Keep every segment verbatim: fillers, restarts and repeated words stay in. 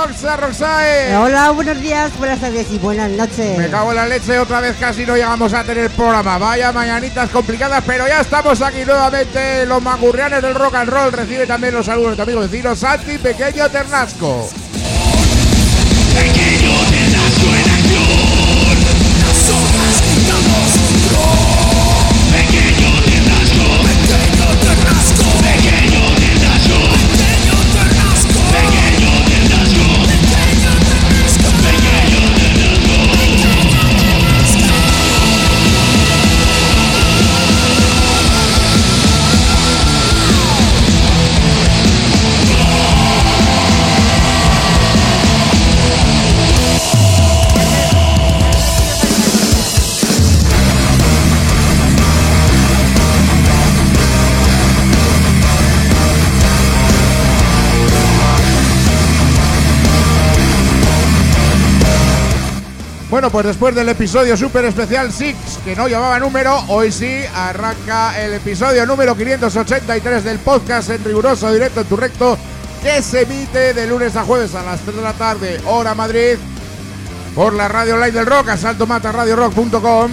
Roxa, Roxae. Hola, buenos días, buenas tardes y buenas noches. Me cago en la leche, otra vez casi no llegamos a tener programa. Vaya mañanitas complicadas, pero ya estamos aquí nuevamente. Los mangurrianes del rock and roll. Recibe también los saludos de tu amigo vecino Santi Pequeño Ternasco. Pequeño Ternasco en acción. Nosotras damos control. Pequeño Ternasco. Pequeño Ternasco. Pequeño Ternasco. Pequeño Ternasco. Pequeño Ternasco. Pequeño Ternasco. Pequeño Bueno, pues después del episodio super especial Six, que no llevaba número, hoy sí arranca el episodio número quinientos ochenta y tres del podcast en riguroso directo en tu recto, que se emite de lunes a jueves a las tres de la tarde, hora Madrid, por la radio online del rock, asalto mata radio rock punto com.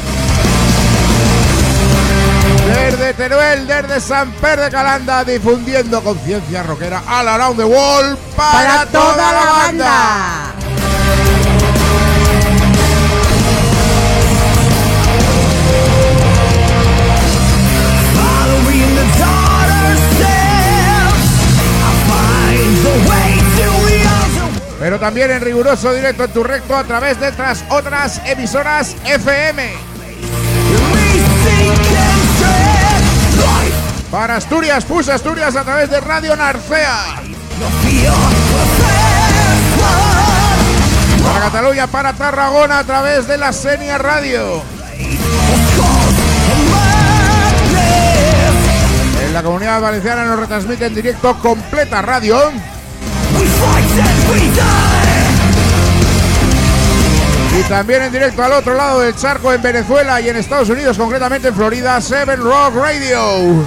Desde Teruel, desde San Pedro de Calanda, difundiendo conciencia rockera all around the world para, para toda, toda la banda. banda. Pero también en riguroso directo en tu recto a través de otras, otras emisoras F M. Para Asturias, Pus Asturias a través de Radio Narcea. Para Cataluña, para Tarragona a través de la Senia Radio. En la Comunidad Valenciana nos retransmite en directo Completa Radio. Y también en directo al otro lado del charco en Venezuela y en Estados Unidos, concretamente en Florida, Seven Rock Radio.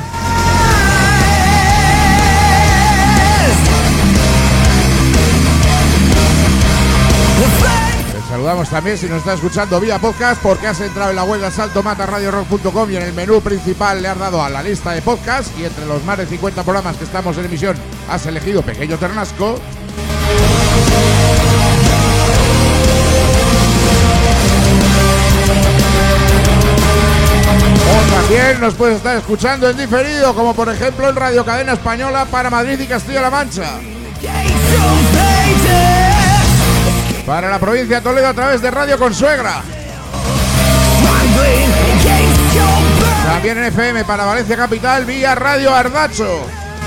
Te saludamos también si nos estás escuchando vía podcast, porque has entrado en la web de asalto mata radio rock punto com y en el menú principal le has dado a la lista de podcast y entre los más de cincuenta programas que estamos en emisión has elegido Pequeño Ternasco. O también nos puedes estar escuchando en diferido, como por ejemplo en Radio Cadena Española para Madrid y Castilla-La Mancha. Para la provincia de Toledo a través de Radio Consuegra. También en F M para Valencia Capital vía Radio Ardacho.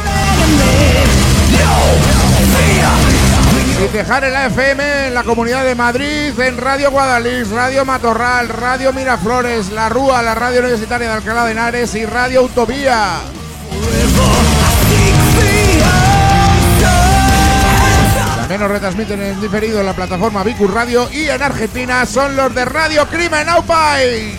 Y dejar en la F M en la Comunidad de Madrid, en Radio Guadalix, Radio Matorral, Radio Miraflores, La Rúa, la Radio Universitaria de Alcalá de Henares y Radio Autovía. También nos retransmiten en diferido en la plataforma Vicus Radio y en Argentina son los de Radio Crimen Aupay.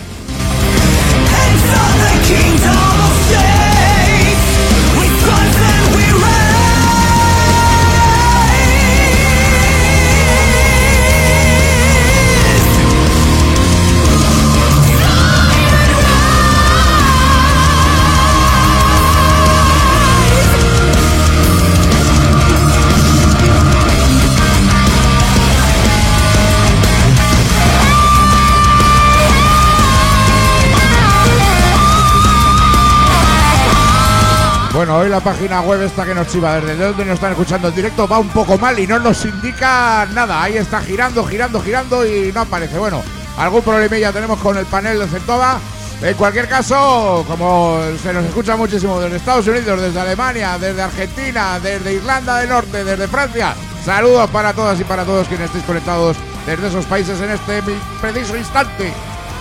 Bueno, hoy la página web esta que nos chiva desde donde nos están escuchando en directo va un poco mal y no nos indica nada. Ahí está girando, girando, girando y no aparece. Bueno, algún problemilla tenemos con el panel de Centoba. En cualquier caso, como se nos escucha muchísimo desde Estados Unidos, desde Alemania, desde Argentina, desde Irlanda del Norte, desde Francia, saludos para todas y para todos quienes estéis conectados desde esos países en este preciso instante.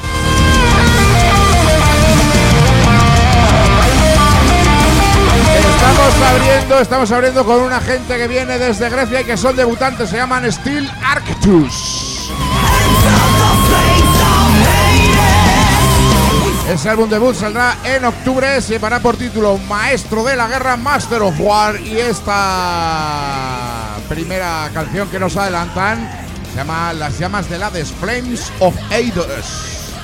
Estamos abriendo, estamos abriendo con una gente que viene desde Grecia y que son debutantes, se llaman Steel Arctus. Ese álbum debut saldrá en octubre, se llevará por título Maestro de la Guerra, Master of War, y esta primera canción que nos adelantan se llama Las llamas del Hades, Flames of Hades.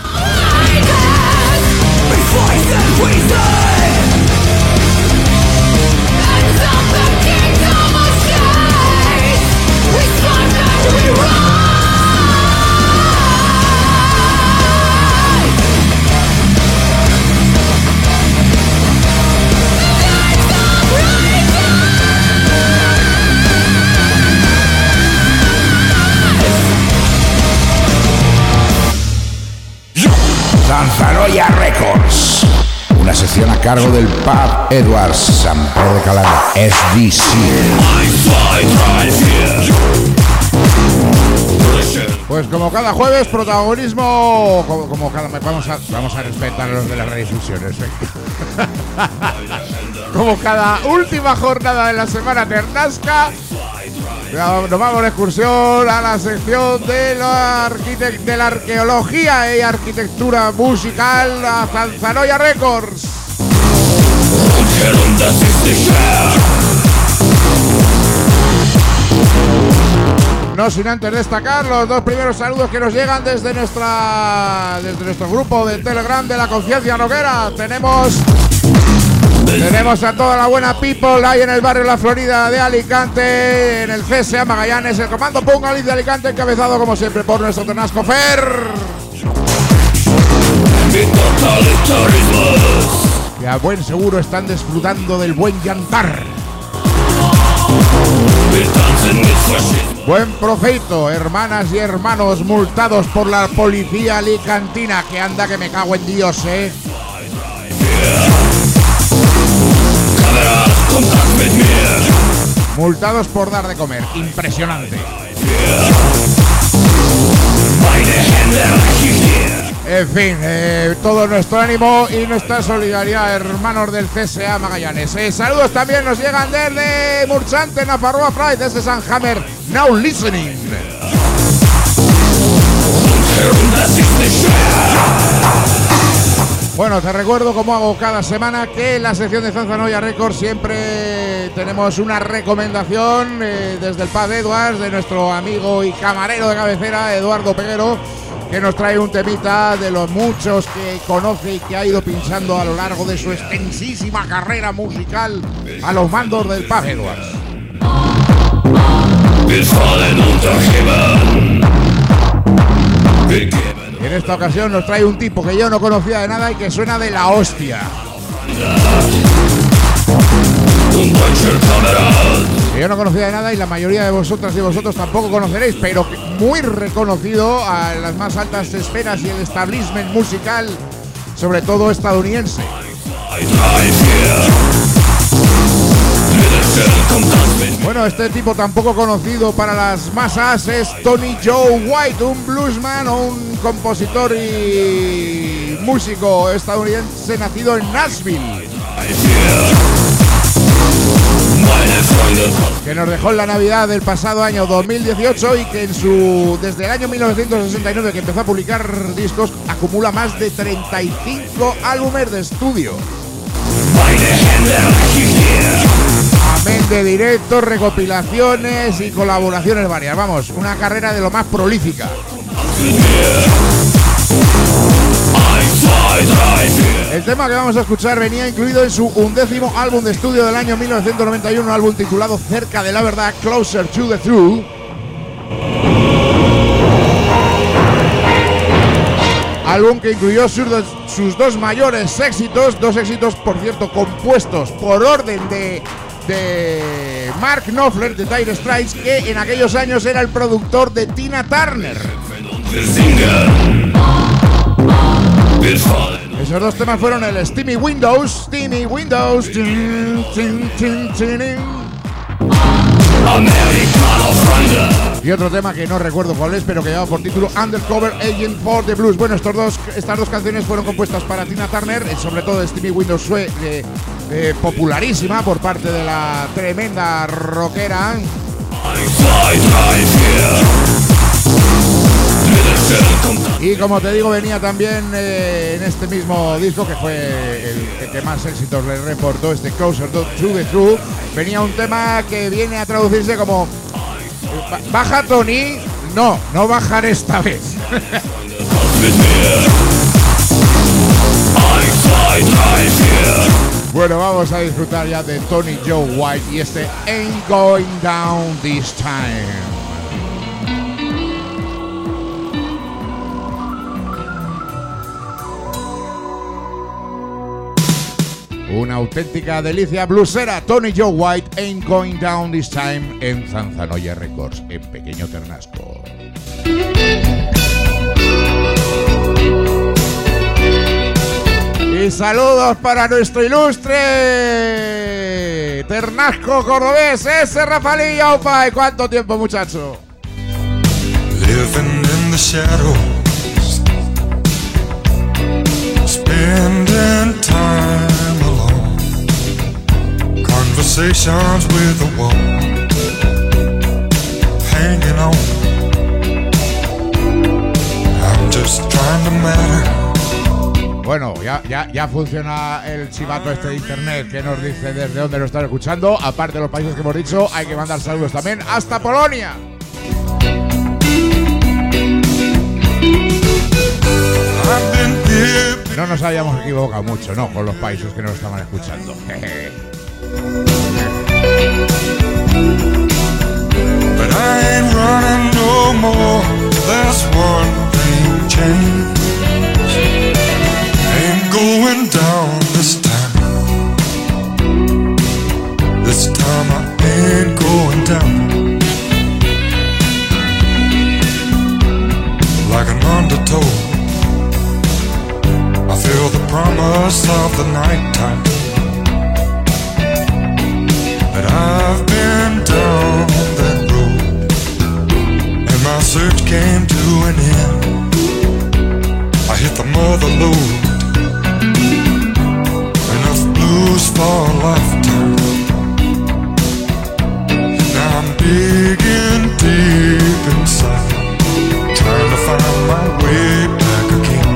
Zanzanoya Records, una sección a cargo del Pub Edwards, San Pedro de Calanda, S D C. Pues como cada jueves, protagonismo, como, como cada vamos a, vamos a respetar a los de las redifusiones, ¿eh? Como cada última jornada de la semana Ternasca, nos vamos de excursión a la sección de la, arquitect- de la arqueología y arquitectura musical a Zanzanoya Records. No sin antes destacar los dos primeros saludos que nos llegan desde nuestra desde nuestro grupo de Telegram de la Conciencia Rockera. Tenemos Tenemos a toda la buena people ahí en el barrio La Florida de Alicante, en el C S A Magallanes, el comando Pungalit de Alicante, encabezado como siempre por nuestro Ternasco Fer. Que a buen seguro están disfrutando del buen llantar. Buen provecho, hermanas y hermanos multados por la policía alicantina, que anda que me cago en Dios, eh. Multados por dar de comer, impresionante. En fin, eh, todo nuestro ánimo y nuestra solidaridad, hermanos del C S A Magallanes. Eh, saludos también nos llegan desde Murchante, Nafarroa Pride, desde Sanhammer, now listening. Bueno, te recuerdo, como hago cada semana, que en la sección de Zanzanoya Records siempre tenemos una recomendación eh, desde el Pub Edwards de nuestro amigo y camarero de cabecera, Eduardo Peguero, que nos trae un temita de los muchos que conoce y que ha ido pinchando a lo largo de su extensísima carrera musical a los mandos del Pub Edwards. En esta ocasión nos trae un tipo que yo no conocía de nada y que suena de la hostia. Que yo no conocía de nada y la mayoría de vosotras y vosotros tampoco conoceréis, pero muy reconocido a las más altas esferas y el establishment musical, sobre todo estadounidense. Bueno, este tipo tampoco conocido para las masas es Tony Joe White, un bluesman o un compositor y músico estadounidense nacido en Nashville, que nos dejó en la Navidad del pasado año dos mil dieciocho y que en su desde el año mil novecientos sesenta y nueve que empezó a publicar discos acumula más de treinta y cinco álbumes de estudio. Amén de directos, recopilaciones y colaboraciones varias. Vamos, una carrera de lo más prolífica. El tema que vamos a escuchar venía incluido en su undécimo álbum de estudio del año mil novecientos noventa y uno, un álbum titulado Cerca de la Verdad, Closer to the Truth. Álbum que incluyó sus dos, sus dos mayores éxitos, dos éxitos, por cierto, compuestos por orden de, de Mark Knopfler de Dire Straits, que en aquellos años era el productor de Tina Turner. Esos dos temas fueron el Steamy Windows, Steamy Windows, tin, tin, tin, tin, y otro tema que no recuerdo cuál es, pero que lleva por título Undercover Agent for the Blues. Bueno, estos dos, estas dos canciones fueron compuestas para Tina Turner, sobre todo Steamy Windows fue eh, eh, popularísima por parte de la tremenda rockera. Y como te digo, venía también eh, en este mismo disco, que fue el, el que más éxitos le reportó, este Closer to the Truth, venía un tema que viene a traducirse como baja Tony, no, no bajar esta vez. Bueno, vamos a disfrutar ya de Tony Joe White y este Ain't Going Down This Time. Una auténtica delicia bluesera. Tony Joe White, Ain't Going Down This Time, en Zanzanoya Records, en Pequeño Ternasco. Y saludos para nuestro ilustre Ternasco cordobés, ese Rafaelillo, Aupa. ¿Cuánto tiempo, muchacho? Living in the shadows, spending time alone, conversations with the wall, hanging on. I'm just trying to matter. Bueno, ya, ya, ya funciona el chivato este de internet que nos dice desde dónde lo están escuchando. Aparte de los países que hemos dicho, hay que mandar saludos también hasta Polonia. No nos habíamos equivocado mucho, ¿no? Con los países que nos estaban escuchando. But I ain't running no more. That's one thing changed. Ain't going down this time. This time I ain't going down. Like an undertow, I feel the promise of the nighttime. But I've been down that road, and my search came to an end. I hit the mother lode, enough blues for a lifetime. Now I'm digging deep inside, trying to find my way back again.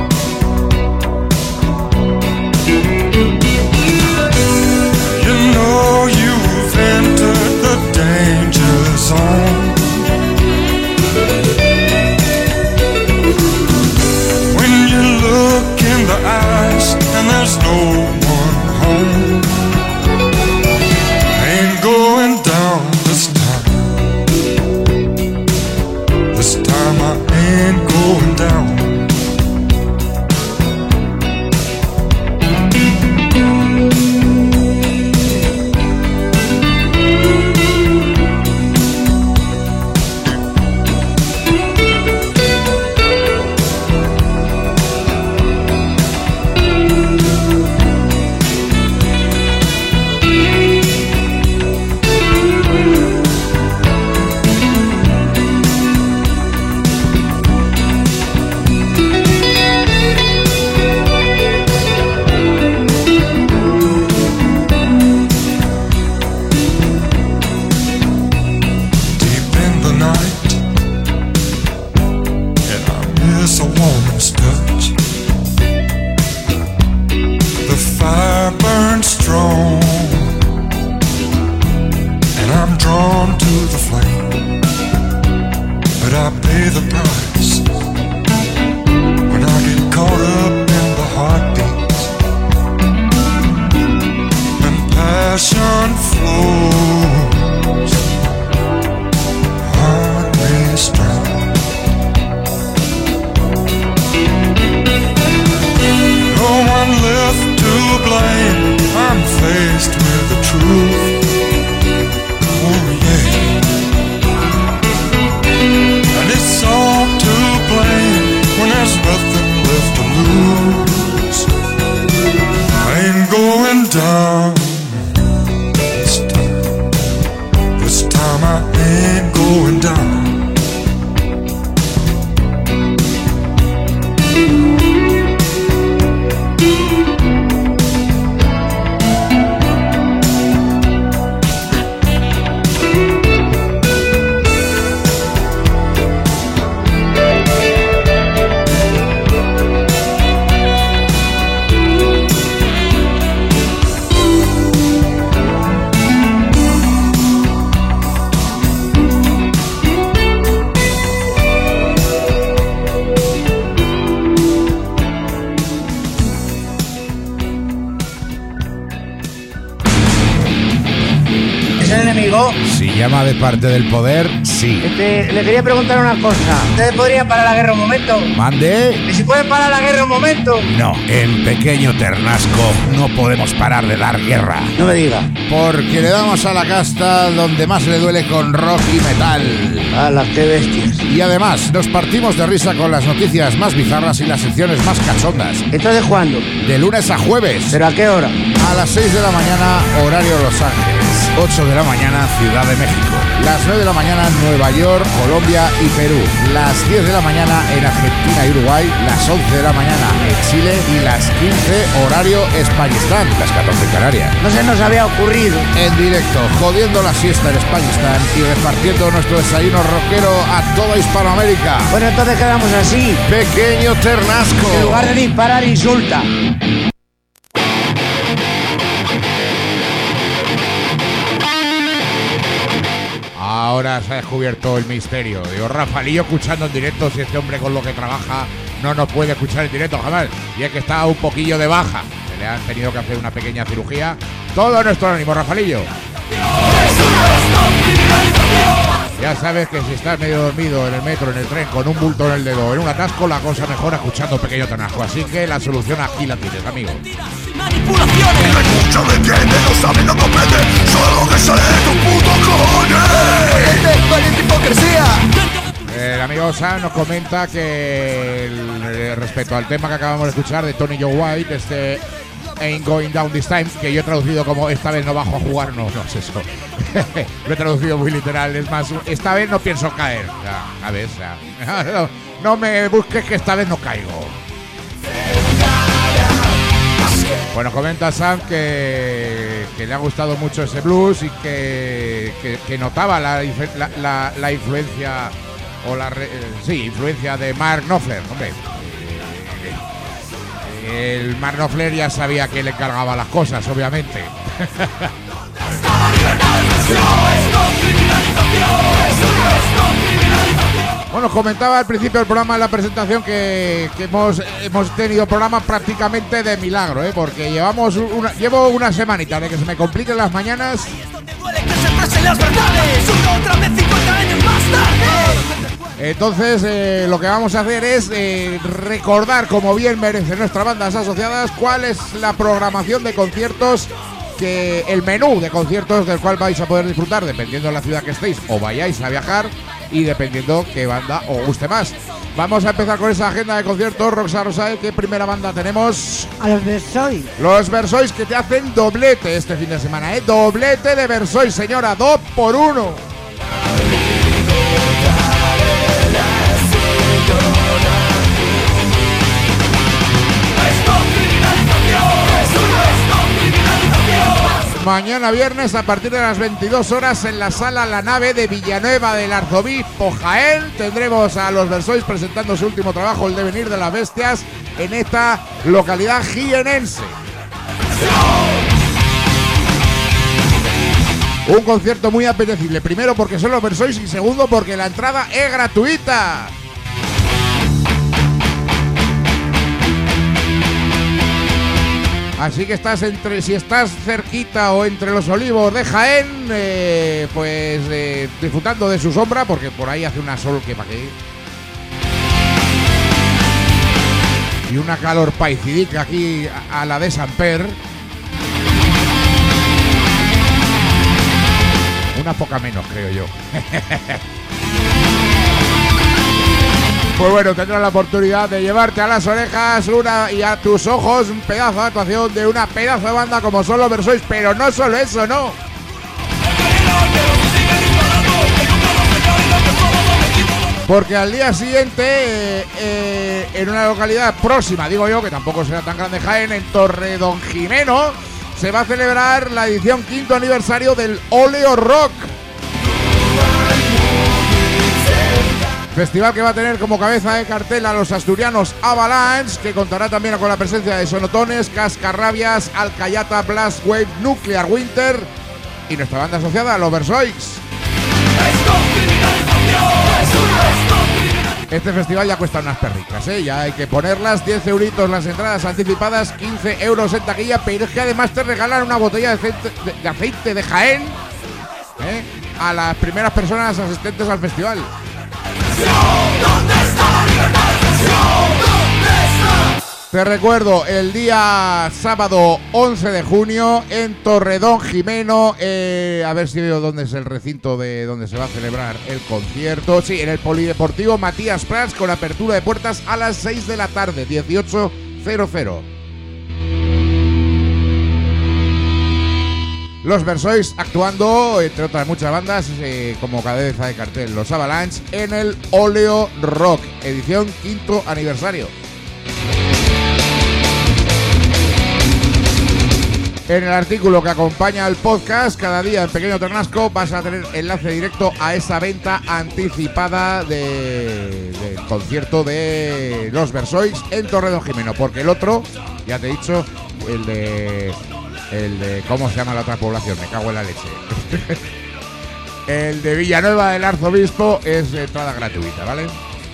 You know you've entered the danger zone. When you look amigo? Si llama de parte del poder, sí. Este, le quería preguntar una cosa. ¿Ustedes podrían parar la guerra un momento? ¿Mande? ¿Y si pueden parar la guerra un momento? No, en Pequeño Ternasco no podemos parar de dar guerra. No me diga. Porque le damos a la casta donde más le duele con rock y metal. ¡Hala, qué bestias! Y además, nos partimos de risa con las noticias más bizarras y las secciones más cachondas. ¿Entonces cuándo? De lunes a jueves. ¿Pero a qué hora? A las seis de la mañana, horario Los Ángeles. ocho de la mañana, Ciudad de México. Las nueve de la mañana, Nueva York, Colombia y Perú. Las diez de la mañana en Argentina y Uruguay. Las once de la mañana en Chile. Y las quince, horario Españistán. Las catorce en Canarias. No se nos había ocurrido. En directo, jodiendo la siesta en Españistán y repartiendo nuestro desayuno rockero a toda Hispanoamérica. Bueno, entonces quedamos así. Pequeño Ternasco. En lugar de disparar, insulta. Ahora se ha descubierto el misterio. Digo, Rafaelillo escuchando en directo, si este hombre con lo que trabaja no nos puede escuchar en directo jamás. Y es que está un poquillo de baja. Se le han tenido que hacer una pequeña cirugía. Todo nuestro ánimo, Rafaelillo. Ya sabes que si estás medio dormido en el metro, en el tren, con un bulto en el dedo, en un atasco, la cosa mejora escuchando Pequeño Ternasco. Así que la solución aquí la tienes, amigo. Escucha de quien no sabe, no comprende, solo que sale de tu puto cojones. Valiente hipocresía. El amigo Sam nos comenta que el, respecto al tema que acabamos de escuchar de Tony Joe White, este Ain't Going Down This Time, que yo he traducido como esta vez no bajo a jugar, no, no es eso. Lo he traducido muy literal, es más, esta vez no pienso caer. Ya, a ver, ya. No, no me busques que esta vez no caigo. Bueno, comenta Sam que, que le ha gustado mucho ese blues y que, que, que notaba la, la, la, la influencia o la re, sí, influencia de Mark Knopfler, hombre. El Mark Knopfler ya sabía que le encargaba las cosas, obviamente. Bueno, comentaba al principio del programa, en la presentación, que, que hemos, hemos tenido programa prácticamente de milagro, ¿eh? Porque llevamos una, llevo una semanita de que se me compliquen las mañanas. Entonces, eh, lo que vamos a hacer es eh, recordar, como bien merecen nuestras bandas asociadas, cuál es la programación de conciertos, que el menú de conciertos del cual vais a poder disfrutar, dependiendo de la ciudad que estéis o vayáis a viajar, y dependiendo qué banda os guste más. Vamos a empezar con esa agenda de conciertos. Roxa Rosae, ¿qué primera banda tenemos? A los Versois. Los Versois, que te hacen doblete este fin de semana, ¿eh? Doblete de Versois, señora, dos por uno. Mañana viernes a partir de las veintidós horas en la sala La Nave de Villanueva del Arzobispo Jaén tendremos a los Versois presentando su último trabajo, El Devenir de las Bestias, en esta localidad jienense. Un concierto muy apetecible, primero porque son los Versois y segundo porque la entrada es gratuita. Así que estás entre, si estás cerquita o entre los olivos de Jaén, eh, pues eh, disfrutando de su sombra, porque por ahí hace una sol que pa' qué. Y una calor paicidica aquí a, a la de Samper. Una poca menos, creo yo. Pues bueno, tendrás la oportunidad de llevarte a las orejas una y a tus ojos un pedazo de actuación de una pedazo de banda como son los Versois, pero no solo eso, no. Porque al día siguiente, eh, eh, en una localidad próxima, digo yo, que tampoco será tan grande, Jaén, en Torredonjimeno, se va a celebrar la edición quinto aniversario del Oleo Rock. Festival que va a tener como cabeza de cartel a los asturianos Avalanche, que contará también con la presencia de Sonotones, Cascarrabias, Alcayata, Blast Wave, Nuclear Winter y nuestra banda asociada, los Versois. Este festival ya cuesta unas perricas, ¿eh? Ya hay que ponerlas, diez euritos las entradas anticipadas, quince euros en taquilla, pero es que además te regalan una botella de aceite de, de, aceite de Jaén ¿eh? a las primeras personas asistentes al festival. ¿Dónde está la libertad de expresión? ¿Dónde está? Te recuerdo, el día sábado once de junio en Torredonjimeno, eh, a ver si veo dónde es el recinto de donde se va a celebrar el concierto. Sí, en el Polideportivo Matías Prats, con apertura de puertas a las seis de la tarde, dieciocho cero. Los Versois actuando, entre otras muchas bandas, eh, como cabeza de cartel, los Avalanche, en el Oleo Rock, edición quinto aniversario. En el artículo que acompaña al podcast, cada día en Pequeño Ternasco vas a tener enlace directo a esa venta anticipada de, del concierto de los Versois en Torredonjimeno, porque el otro, ya te he dicho, el de... el de... ¿cómo se llama la otra población? Me cago en la leche. El de Villanueva del Arzobispo es de entrada gratuita, ¿vale?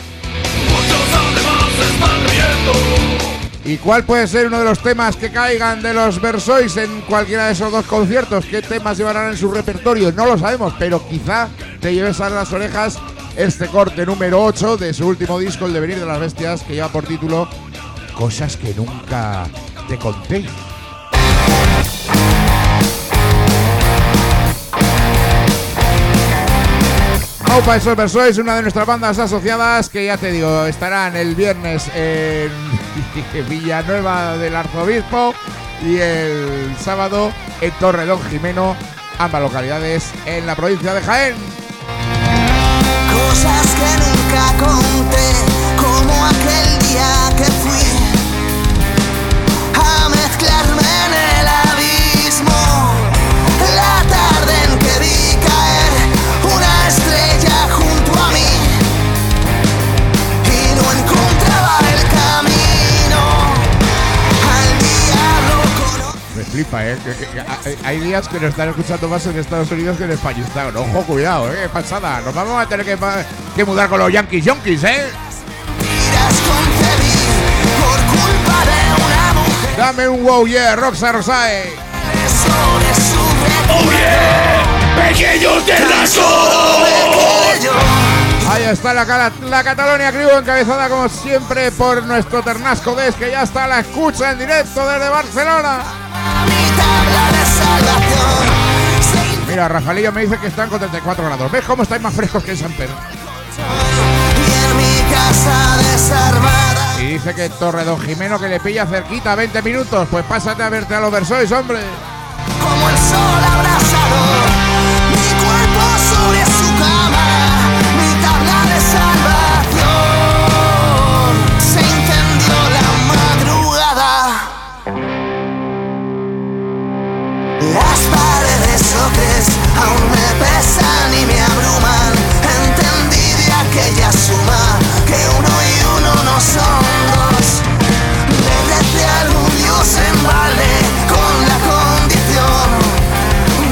¿Y cuál puede ser uno de los temas que caigan de los Versois en cualquiera de esos dos conciertos? ¿Qué temas llevarán en su repertorio? No lo sabemos, pero quizá te lleves a las orejas este corte número ocho de su último disco, El Devenir de las Bestias, que lleva por título Cosas que nunca te conté. Aupa, esos Versois, una de nuestras bandas asociadas que ya te digo, estarán el viernes en Villanueva del Arzobispo y el sábado en Torredonjimeno, ambas localidades en la provincia de Jaén. Cosas que nunca conté, como aquel día que fui a mezclarme en el abismo, la tarde en que vi caer una estrella junto a mí y no encontraba el camino al diablo con... Me flipa, ¿eh? Que, que, que, hay días que nos están escuchando más en Estados Unidos que en España. Ojo, cuidado, ¿eh? Qué pasada. Nos vamos a tener que, que mudar con los Yankees Yonkis, ¿eh? Por culpa de una mujer. Dame un wow, yeah, Roxa Rosae. ¡Oh, yeah! ¡Pequeño Ternasco! Ahí está la, la Catalonia Crew, encabezada como siempre por nuestro Ternasco Des, que ya está a la escucha en directo desde Barcelona. Mira, Rafaelillo me dice que están con treinta y cuatro grados. ¿Ves cómo estáis más frescos que en San Pedro? Y dice que Torredonjimeno, que le pilla cerquita, veinte minutos. Pues pásate a verte a los Versois, hombre. Como el sol abrasador, mi cuerpo sobre su cama, mi tabla de salvación. Se incendió la madrugada. Las paredes ocres aún me pesan y me abruman. Entendí de aquella suma que uno y uno no son dos. Le recé a algún dios en balde con la condición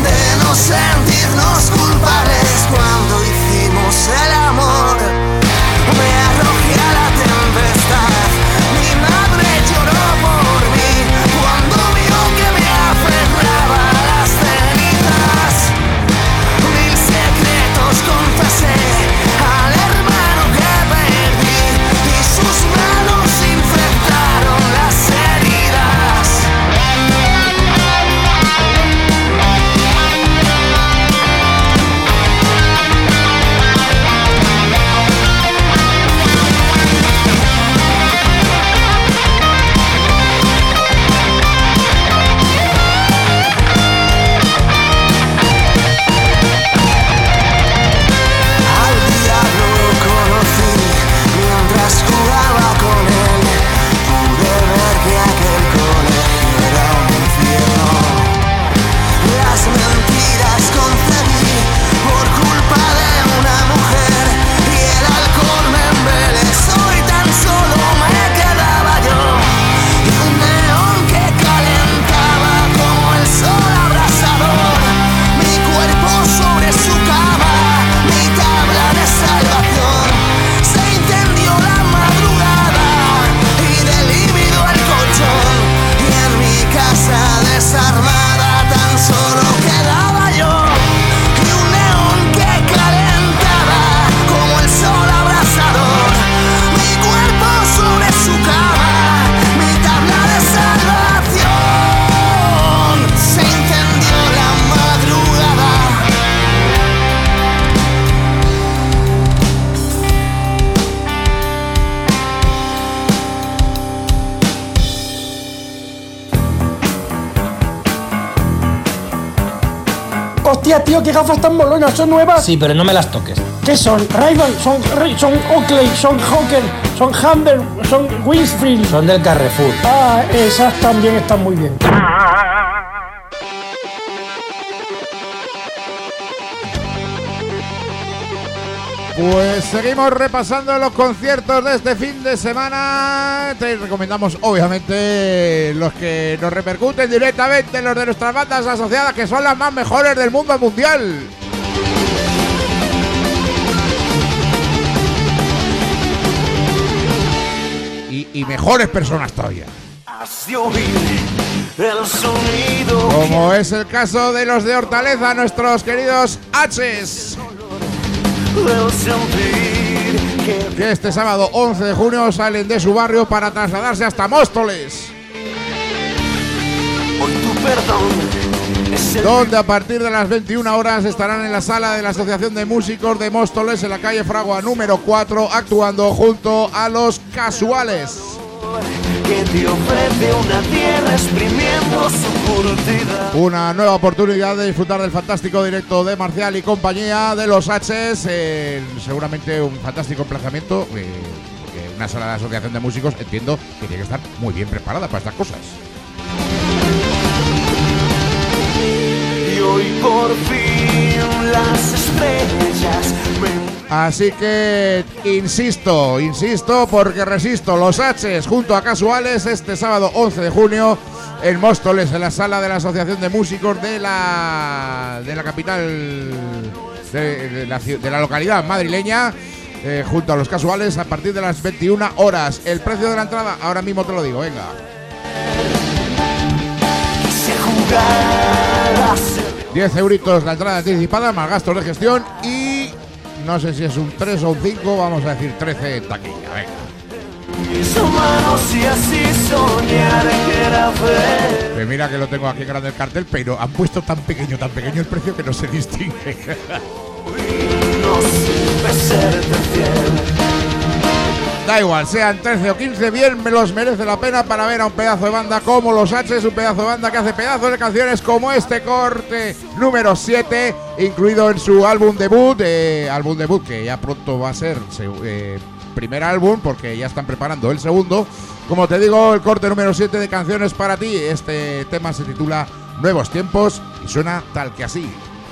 Hostia, tío, qué gafas tan molonas, ¿son nuevas? Sí, pero no me las toques. ¿Qué son? Ray-Ban, son, son Oakley, son Hawker, son Humber, son Winfield. Son del Carrefour. Ah, esas también están muy bien. Pues seguimos repasando los conciertos de este fin de semana. Te recomendamos, obviamente, los que nos repercuten directamente, los de nuestras bandas asociadas, que son las más mejores del mundo mundial. Y, y mejores personas todavía. Como es el caso de los de Hortaleza, nuestros queridos H's. Que este sábado once de junio salen de su barrio para trasladarse hasta Móstoles, donde a partir de las veintiuna horas estarán en la sala de la Asociación de Músicos de Móstoles, en la calle Fragua número cuatro, actuando junto a Los Casuales. Que te ofrece una tierra exprimiendo su curtida. Una nueva oportunidad de disfrutar del fantástico directo de Marcial y compañía, de los H's, eh, seguramente un fantástico emplazamiento, eh, porque una sala de asociación de músicos entiendo que tiene que estar muy bien preparada para estas cosas. Y hoy por fin las estrellas me... Así que insisto, insisto porque resisto, los H's junto a Casuales este sábado once de junio en Móstoles, en la sala de la Asociación de Músicos de la de la capital de, de, la, de la localidad madrileña, eh, junto a los Casuales a partir de las veintiuna horas. El precio de la entrada, ahora mismo te lo digo, venga. diez euritos la entrada anticipada, más gastos de gestión y... no sé si es un tres o un cinco, vamos a decir trece en taquilla, venga. Pues mira que lo tengo aquí grande el cartel, pero han puesto tan pequeño, tan pequeño el precio que no se distingue. Da igual, sean trece o quince, bien me los merece la pena para ver a un pedazo de banda como los H's, un pedazo de banda que hace pedazos de canciones como este corte número siete, incluido en su álbum debut, eh, álbum debut que ya pronto va a ser eh, primer álbum porque ya están preparando el segundo. Como te digo, el corte número siete de Canciones para ti, este tema se titula Nuevos Tiempos y suena tal que así.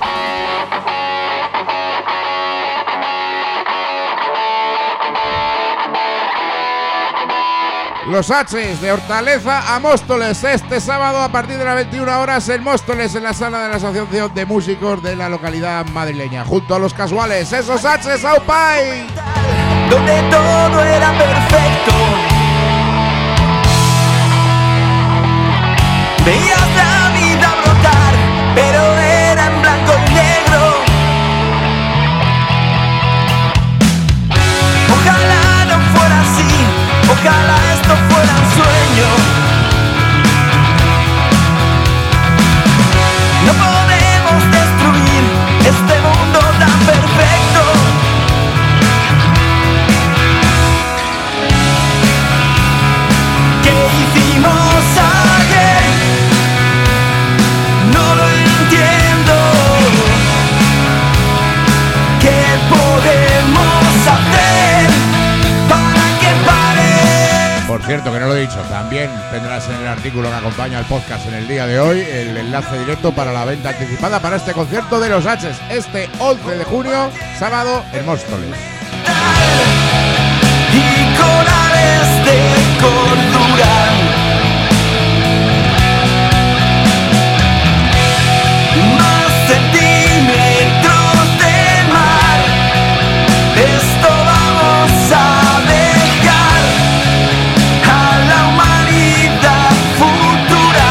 Los H's de Hortaleza a Móstoles este sábado a partir de las veintiuna horas en Móstoles, en la sala de la Asociación de Músicos de la localidad madrileña, junto a los Casuales, esos H's Aupai, donde todo era perfecto. Veías la vida brotar, pero era en blanco y negro. Ojalá no fuera así, ojalá esto fuera un sueño. No podemos destruir este mundo tan perfecto. ¿Qué hicimos ayer? No lo entiendo. ¿Qué podemos hacer para que pare? Por cierto, que no lo he dicho, también tendrás en el artículo que acompaña el podcast en el día de hoy el enlace directo para la venta anticipada para este concierto de los H's, este once de junio, sábado, en Móstoles. Y corales de cordura, más centímetros de mar, esto vamos a dejar a la humanidad futura.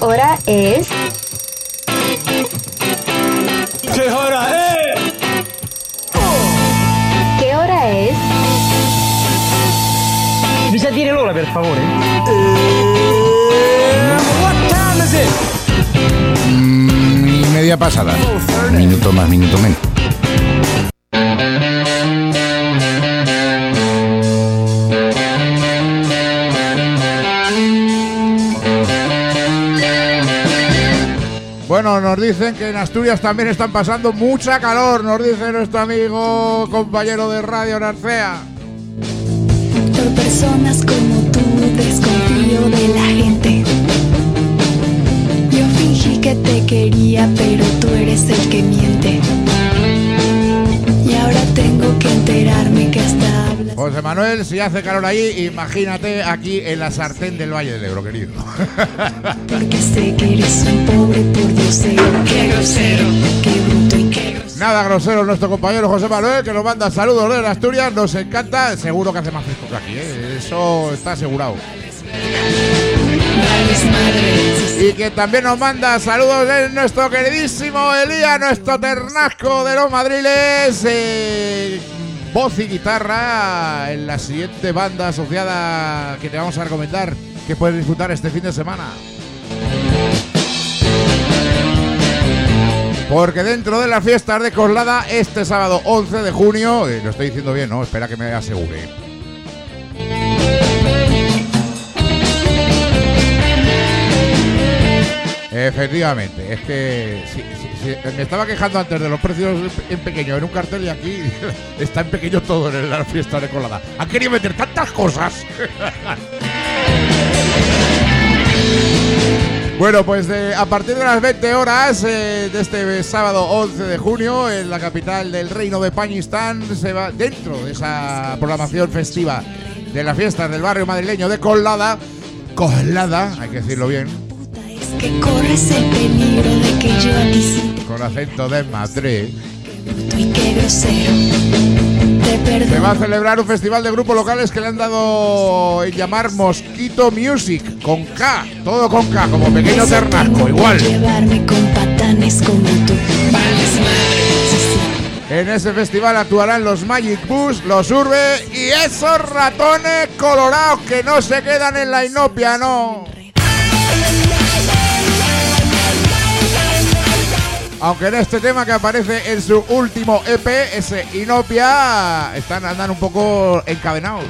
hora es? ¿Qué hora es? ¿Qué hora es? Mi sentire l'ora, per favore. What time is it? Mm, y media pasada. Minuto más, minuto menos. Bueno, nos dicen que en Asturias también están pasando mucha calor, nos dice nuestro amigo, compañero de Radio Narcea. Por personas como tú desconfío de la gente. Yo fingí que te quería, pero tú eres el que miente. Y ahora tengo que enterarme que hasta hablas. José Manuel, si hace calor allí, imagínate aquí en la sartén del Valle del Ebro, querido. Porque sé que eres un pobre pordiosero. Qué grosero, qué bruto y qué grosero. Nada grosero nuestro compañero José Manuel, que nos manda saludos desde Asturias, nos encanta, seguro que hace más fresco que aquí, ¿eh? Eso está asegurado. Y que también nos manda saludos de nuestro queridísimo Elías, nuestro ternasco de los madriles, eh, voz y guitarra en la siguiente banda asociada que te vamos a recomendar, que puedes disfrutar este fin de semana. Porque dentro de las fiestas de Coslada, este sábado once de junio, eh, lo estoy diciendo bien, ¿no? Espera que me asegure. Efectivamente, es que sí, sí, sí, me estaba quejando antes de los precios en pequeño en un cartel y aquí está en pequeño todo en la fiesta de Coslada. Han querido meter tantas cosas. Bueno, pues de, a partir de las veinte horas eh, de este sábado once de junio, en la capital del Reino de Pañistán, se va dentro de esa programación festiva de las fiestas del barrio madrileño de Coslada, Coslada, hay que decirlo bien, Es que corres el peligro de que yo a ti sí con acento de Madrid. te y qué grosero. Te perdono. Se va a celebrar un festival de grupos locales que le han dado en llamar Mosquito Music, con K, todo con K, como pequeño ternasco, igual. Llevarme con patanes como tú. Vales madre. Sí, sí. En ese festival actuarán los Magic Bus, los Urbe y esos ratones colorados que no se quedan en la inopia, no. Aunque en este tema que aparece en su último E P, ese Inopia, están andan un poco encadenados.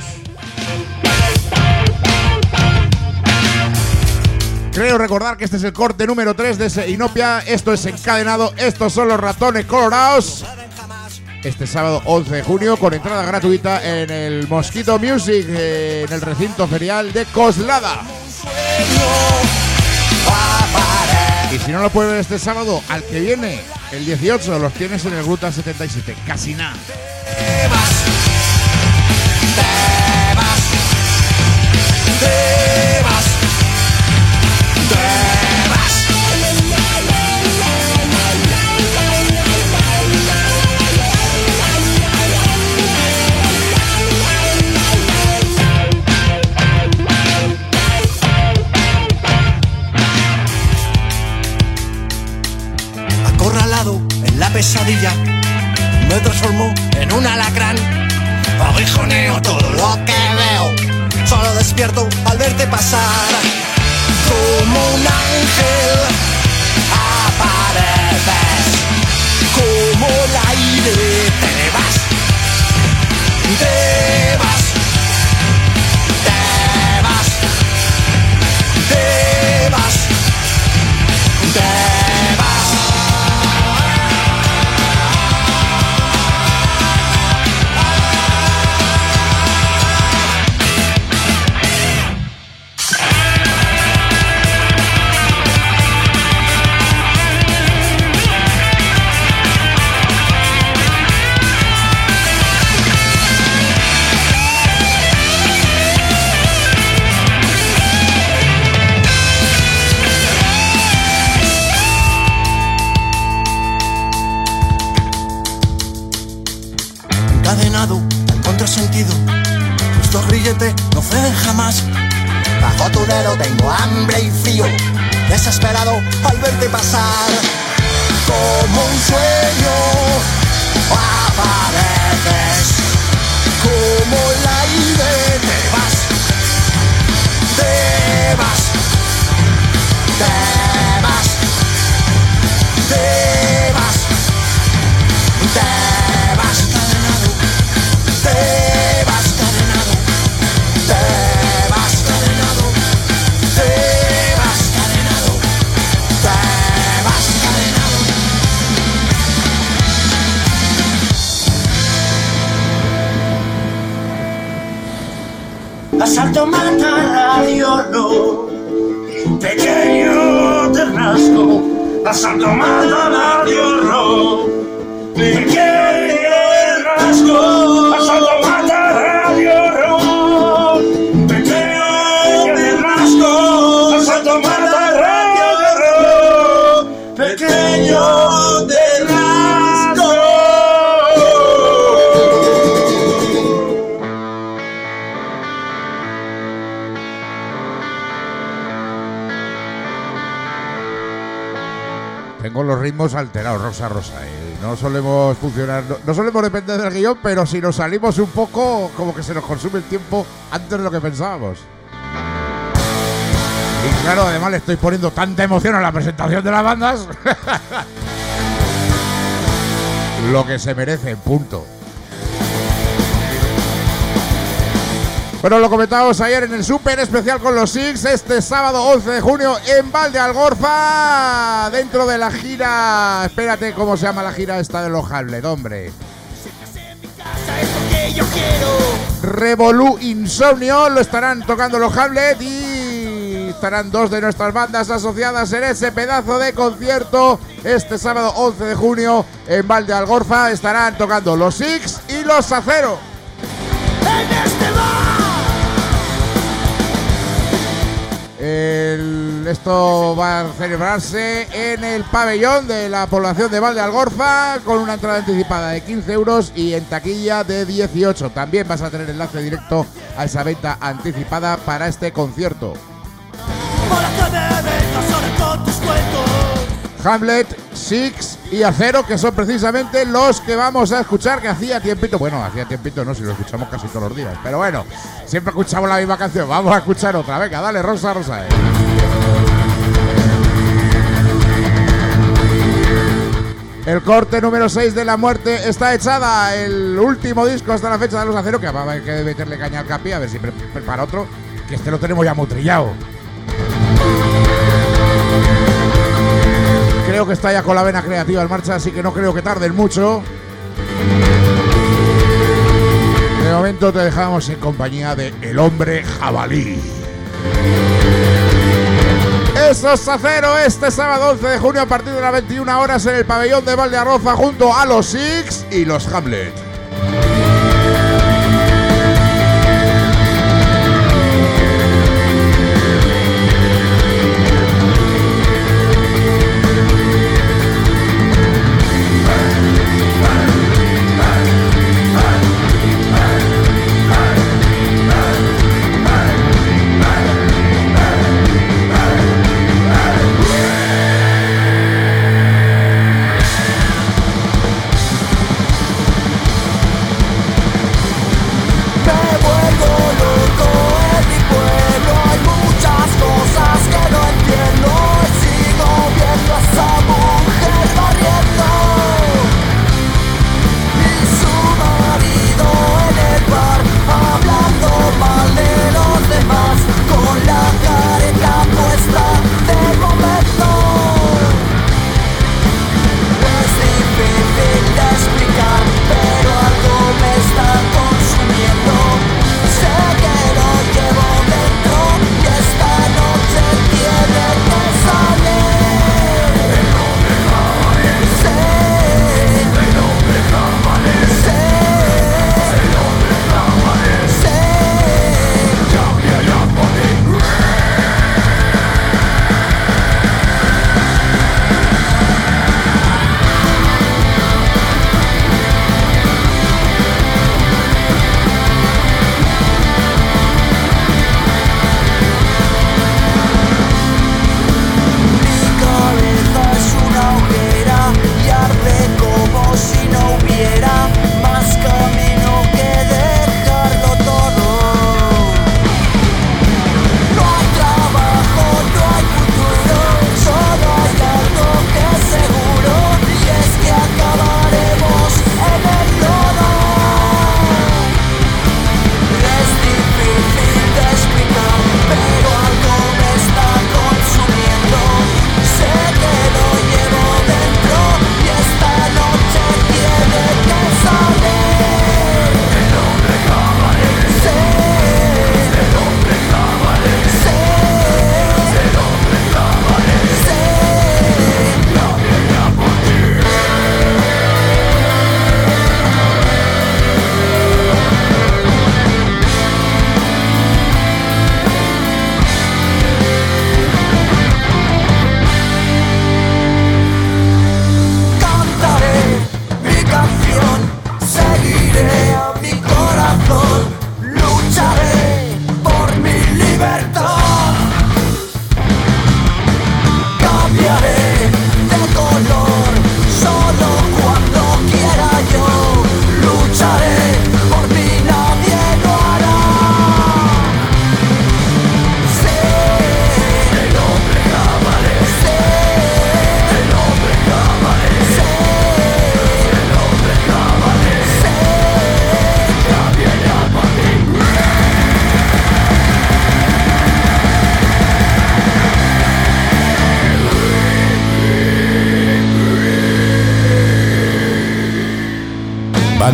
Creo recordar que este es el corte número tres de ese Inopia. Esto es Encadenado, estos son los ratones colorados. Este sábado once de junio con entrada gratuita en el Mosquito Music, eh, en el recinto ferial de Coslada. Y si no lo puedes ver este sábado, al que viene, el dieciocho, los tienes en el Gruta setenta y siete. Casi nada. Te vas, te vas, te vas, te vas. Acorralado en la pesadilla, me transformó en un alacrán. Aguijoneo todo lo que veo, solo despierto al verte pasar. Como un ángel apareces, como el aire te vas, te vas, te vas, te vas, te vas. Encadenado al contrasentido, nuestro grillete no cede jamás. Bajo tu dedo tengo hambre y frío, desesperado al verte pasar. Como un sueño apareces, como el aire te vas, te vas, te vas, te vas, te vas cadenado, te vas cadenado, te vas cadenado, te vas cadenado, te vas cadenado. Asalto mata radio, no, pequeño te rasgo. Asalto mata radio, no, pequeño te rasgo. Asalto mata radio, no, pequeño te rasgo. Asalto mata radio, no, pequeño te rasgo. Tengo los ritmos alterados, Rosa Rosa. ¿eh? No solemos funcionar, no, no solemos depender del guión, pero si nos salimos un poco, como que se nos consume el tiempo antes de lo que pensábamos. Y claro, además le estoy poniendo tanta emoción a la presentación de las bandas. Lo que se merece, punto. Bueno, lo comentábamos ayer en el súper especial con los Six, este sábado once de junio en Valdealgorfa, dentro de la gira, espérate, ¿cómo se llama la gira esta de los Hamlet, hombre? Revolú Insomnio, lo estarán tocando los Hamlet y estarán dos de nuestras bandas asociadas en ese pedazo de concierto este sábado once de junio en Valdealgorfa. Estarán tocando los Six y los Acero. El, esto va a celebrarse en el pabellón de la población de Valdealgorfa con una entrada anticipada de quince euros y en taquilla de dieciocho. También vas a tener enlace directo a esa venta anticipada para este concierto. Hamlet, Six y Acero, que son precisamente los que vamos a escuchar, que hacía tiempito, bueno, hacía tiempito no, si lo escuchamos casi todos los días, pero bueno, siempre escuchamos la misma canción, vamos a escuchar otra, venga, dale, Rosa Rosa. Eh. El corte número seis de La Muerte está echada, el último disco hasta la fecha de los Acero, que va a haber que meterle caña al capi, a ver si prepara otro, que este lo tenemos ya muy trillado. Creo que está ya con la vena creativa en marcha, así que no creo que tarden mucho. De momento te dejamos en compañía de El Hombre Jabalí. Eso es Acero este sábado once de junio a partir de las veintiuna horas en el pabellón de Valdealgorfa junto a los Six y los Hamlet.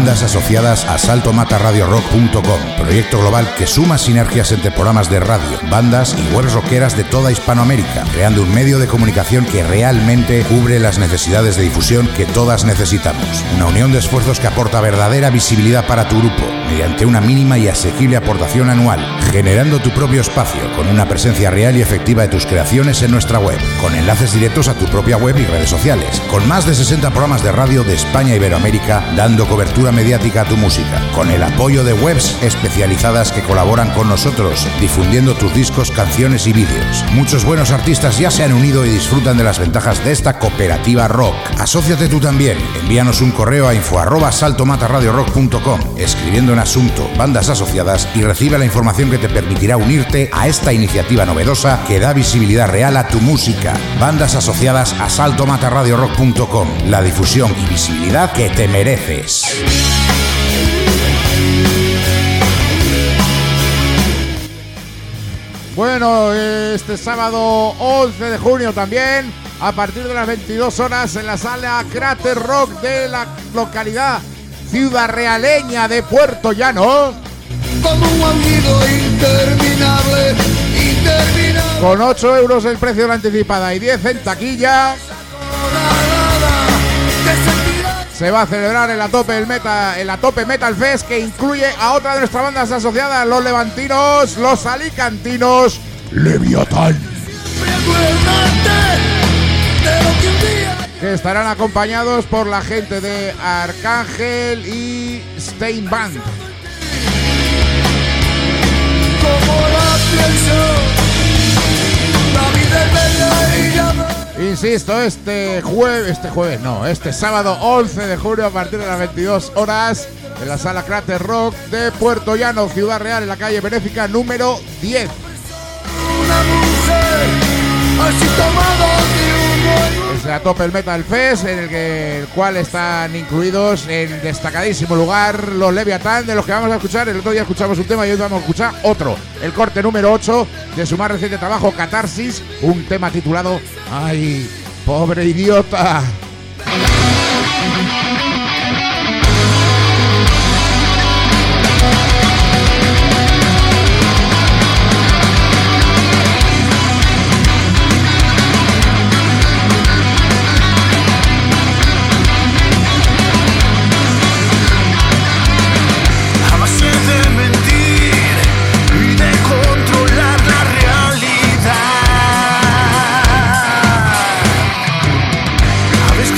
bandas asociadas a salto mata radio rock punto com, proyecto global que suma sinergias entre programas de radio, bandas y webs rockeras de toda Hispanoamérica, creando un medio de comunicación que realmente cubre las necesidades de difusión que todas necesitamos. Una unión de esfuerzos que aporta verdadera visibilidad para tu grupo, mediante una mínima y asequible aportación anual, generando tu propio espacio con una presencia real y efectiva de tus creaciones en nuestra web, con enlaces directos a tu propia web y redes sociales, con más de sesenta programas de radio de España e Iberoamérica dando cobertura mediática a tu música, con el apoyo de webs especializadas que colaboran con nosotros, difundiendo tus discos, canciones y vídeos. Muchos buenos artistas ya se han unido y disfrutan de las ventajas de esta cooperativa rock. Asóciate tú también. Envíanos un correo a info arroba salto mata radio rock punto com, escribiendo en asunto bandas asociadas, y recibe la información que te permitirá unirte a esta iniciativa novedosa que da visibilidad real a tu música. Bandas asociadas a salto mata radio rock punto com, la difusión y visibilidad que te mereces. Bueno, este sábado once de junio también, a partir de las veintidós horas, en la sala Cráter Rock de la localidad ciudad realeña de Puerto Llano, como un aullido interminable, interminable. Con ocho euros el precio de la anticipada y diez en taquilla, se va a celebrar el Atope, el Meta, el Atope Metal Fest, que incluye a otra de nuestras bandas asociadas, los levantinos, los alicantinos, Leviatán, que estarán acompañados por la gente de Arcángel y Steinband. Insisto, este jueves, este jueves no, este sábado once de junio a partir de las veintidós horas en la sala Cráter Rock de Puerto Llano, Ciudad Real, en la calle Benéfica número diez. Una mujer así tomada de un... Es a tope el Metal Fest, en el, que, el cual están incluidos en destacadísimo lugar los Leviatán, de los que vamos a escuchar. El otro día escuchamos un tema y hoy vamos a escuchar otro, el corte número ocho de su más reciente trabajo, Catarsis, un tema titulado ¡Ay, pobre idiota! A veces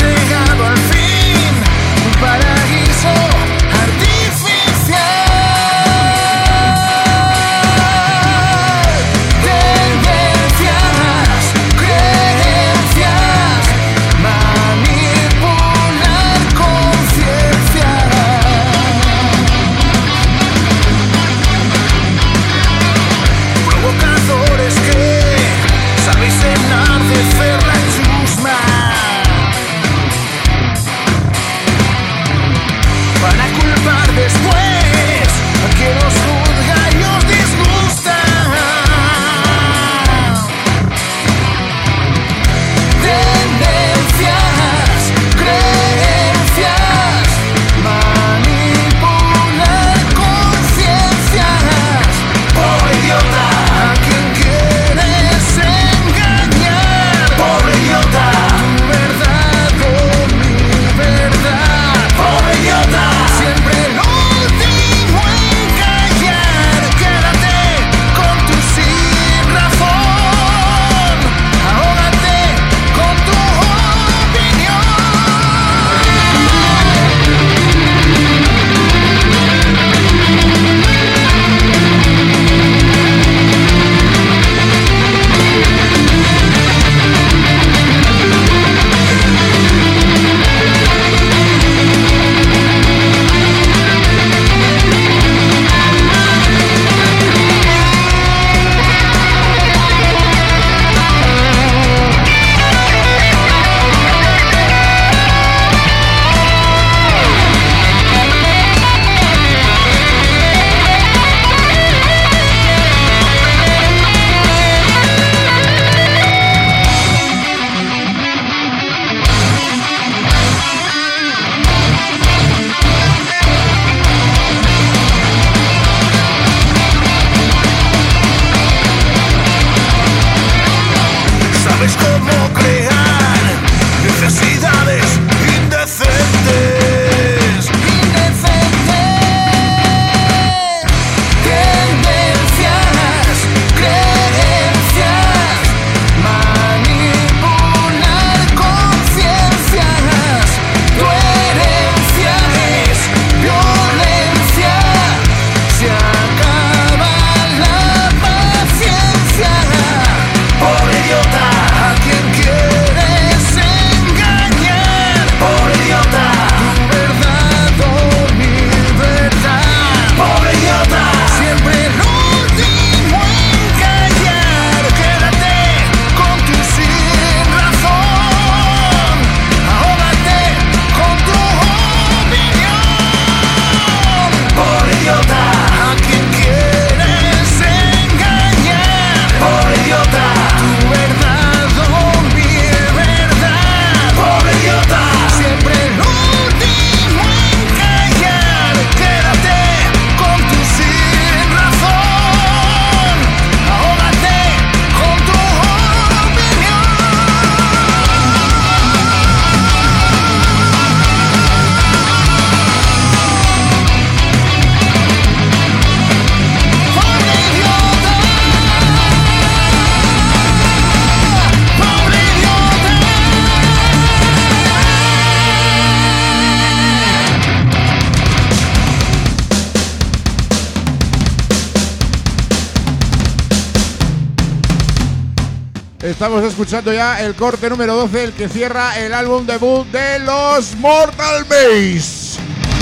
Estamos escuchando ya el corte número doce, el que cierra el álbum debut de los Mortal Maze.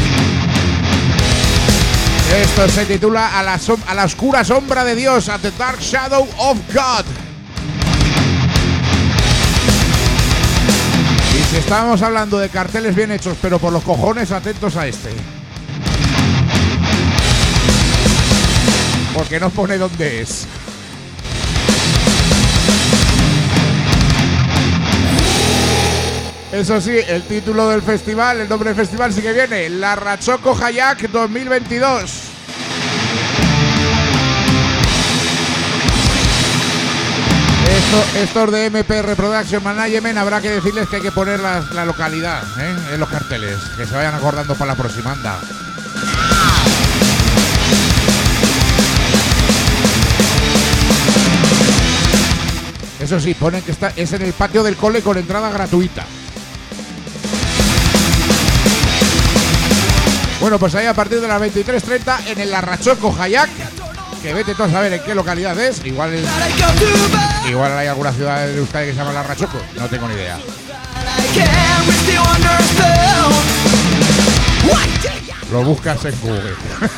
Esto se titula A la, som- a la oscura sombra de Dios, At the Dark Shadow of God. Y si estábamos hablando de carteles bien hechos, pero por los cojones, atentos a este. Porque no pone dónde es. Eso sí, el título del festival, el nombre del festival sí que viene, La Rachoco Hayak dos mil veintidós. Esto, estos de M P R Production Management habrá que decirles que hay que poner la, la localidad, ¿eh? En los carteles, que se vayan acordando para la próxima, anda. Eso sí, ponen que está, es en el patio del cole con entrada gratuita. Bueno, pues ahí a partir de las veintitrés treinta en el Larrachoco Hayak, que vete tú a saber en qué localidad es. Igual es, igual hay alguna ciudad de Euskadi que se llama Larrachoco, no tengo ni idea. Lo buscas en Google.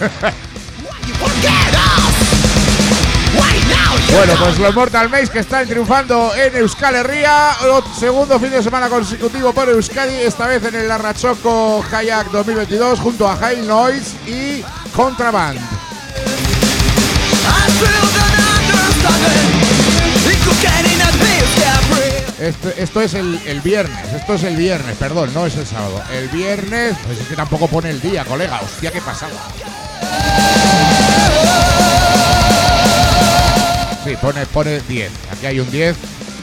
Bueno, pues los Mortal Maze que están triunfando en Euskal Herria, segundo fin de semana consecutivo por Euskadi, esta vez en el Larrachoco Hayak dos mil veintidós junto a High Noise y Contraband. Esto, esto es el, el viernes, esto es el viernes, perdón, no es el sábado. El viernes, pues es que tampoco pone el día, colega, hostia, qué pasada. Sí, pone, pone diez. Aquí hay un diez.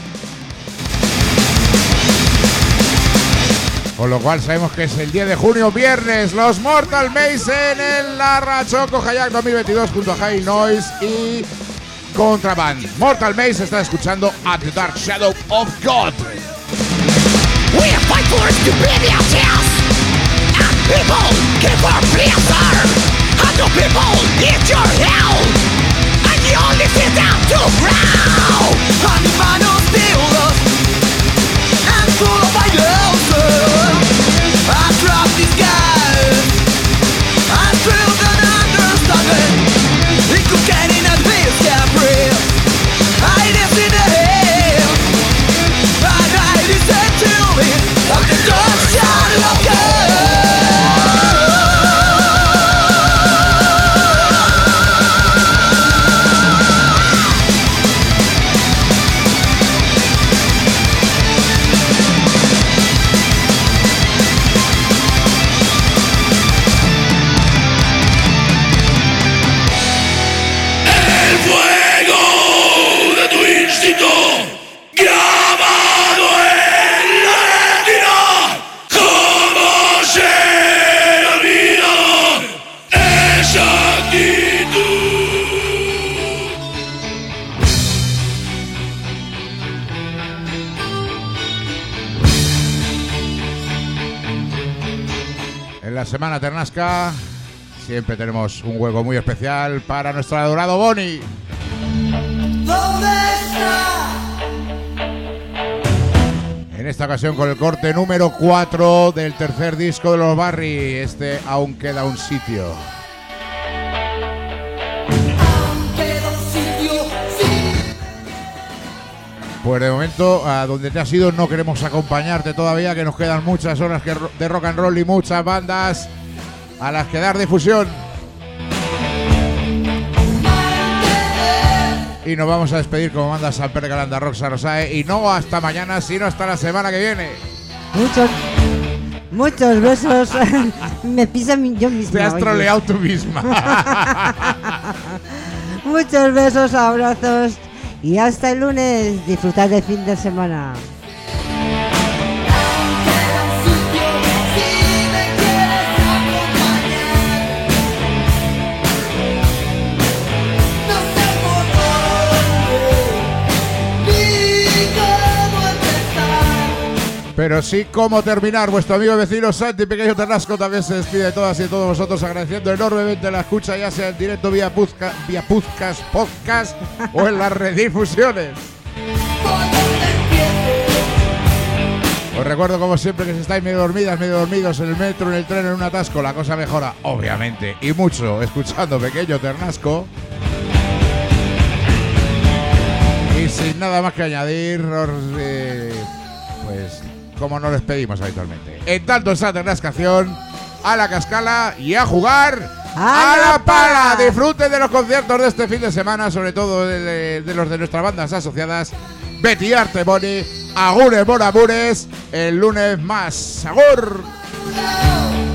Con lo cual sabemos que es el diez de junio, viernes, los Mortal Maze en el Larrachoco Hayak dos mil veintidós junto a High Noise y Contraband. Mortal Maze está escuchando At the Dark Shadow of God. We fight for stupidity and people give for pleasure. And the people need your help. You only sit down to growl. And the man who steals us and full of ideas. I drop these guys. I still don't understand it. It could get in a place, can't breathe. I just in the hell. And I listen to it. Of the dark shadow of God. Grabado en la retina, ¿cómo se ha olvidado esa actitud? En la semana Ternasca siempre tenemos un hueco muy especial para nuestro adorado Boni. ¿Dónde está? En esta ocasión con el corte número cuatro del tercer disco de los Barry, este Aún queda un sitio. Aún queda un sitio, sí. Pues de momento, a donde te has ido no queremos acompañarte todavía, que nos quedan muchas horas de rock and roll y muchas bandas a las que dar difusión. Y nos vamos a despedir como manda Samper Galanda Roxa Rosae. Y no hasta mañana, sino hasta la semana que viene. Muchos, muchos besos. Me pisa yo misma. Te has troleado tú misma. Muchos besos, abrazos. Y hasta el lunes. Disfrutad del fin de semana. Pero sí, cómo terminar. Vuestro amigo y vecino Santi Pequeño Ternasco también se despide de todas y de todos vosotros, agradeciendo enormemente la escucha, ya sea en directo vía podcast, vía podcast, podcast o en las redifusiones. Os recuerdo como siempre que si estáis medio dormidas, medio dormidos en el metro, en el tren, en un atasco, la cosa mejora, obviamente, y mucho, escuchando Pequeño Ternasco. Y sin nada más que añadir, os, eh, pues como nos despedimos habitualmente. En tanto esa ternascación, a la cascala y a jugar a, a la pala. pala. Disfruten de los conciertos de este fin de semana, sobre todo de, de, de los de nuestras bandas asociadas. Betty Arte Boni, Agures Bonamures, el lunes más. ¡Agur!